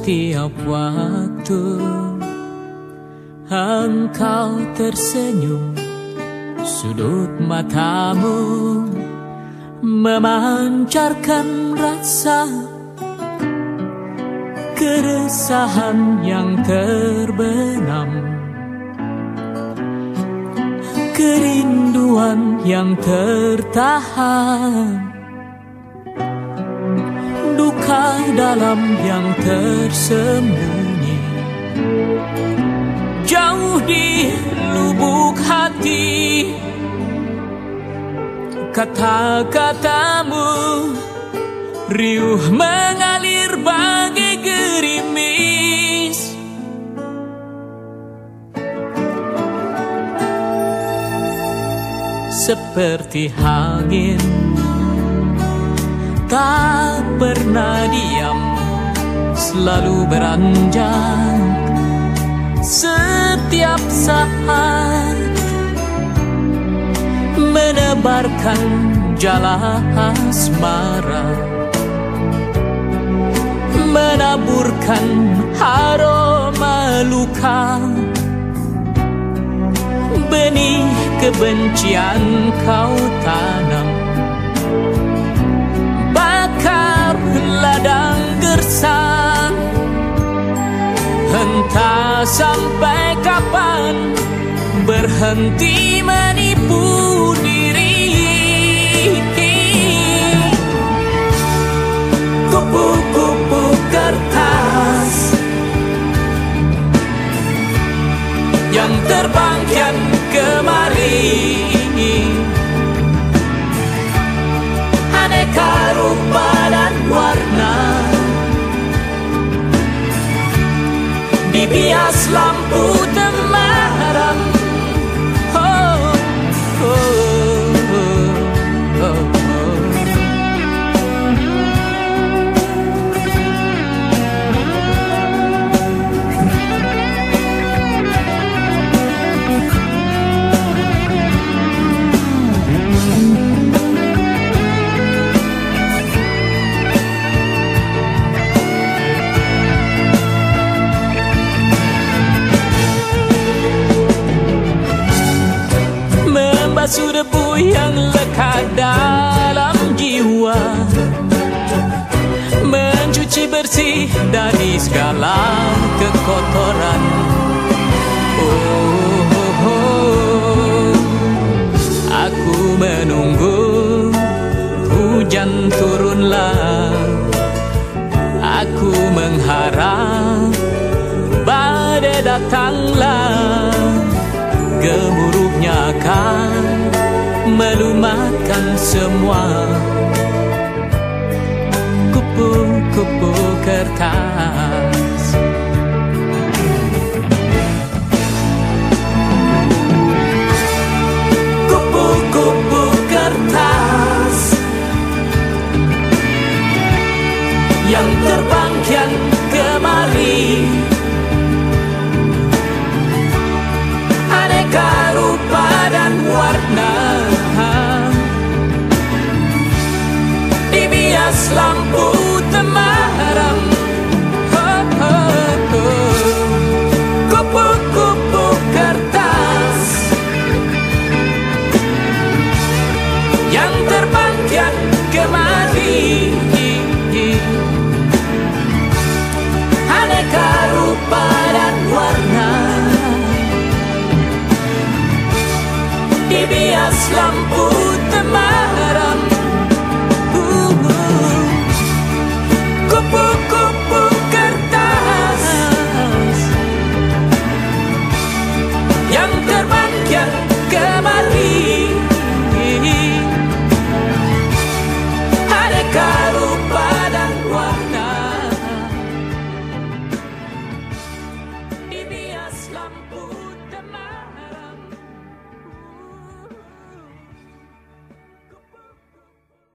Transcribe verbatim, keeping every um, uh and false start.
setiap waktu engkau tersenyum, sudut matamu memancarkan rasa keresahan yang terbenam, kerinduan yang tertahan, duka dalam yang tersembunyi, jauh di lubuk hati. Kata-katamu riuh mengalir bagai gerimis, seperti angin tak pernah diam, selalu beranjak setiap saat, menebarkan jala asmara, menaburkan aroma luka, benih kebencian kau tanam, bakar ladang gersang. Entah sampai kapan berhenti menipu diri. Kupu-kupu kertas yang terbang kian kemari, aneka rupa dan warna, dibias lampu temaram. Oh, oh, oh, oh, oh. Membasuh debu yang lekat dalam jiwa, mencuci bersih dari segala kekotoran. Oh, oh, oh. Aku menunggu hujan turunlah, aku mengharap badai datanglah, gemuruhnya akan melumatkan semua. Kupu-kupu kertas, kupu-kupu kertas yang terbang kian kemari, aneka rupa dan warna, dibias lampu temaram. Oh, oh, oh. Kupu-kupu kertas yang terbang kian kemari, aneka rupa dan warna, dibias lampu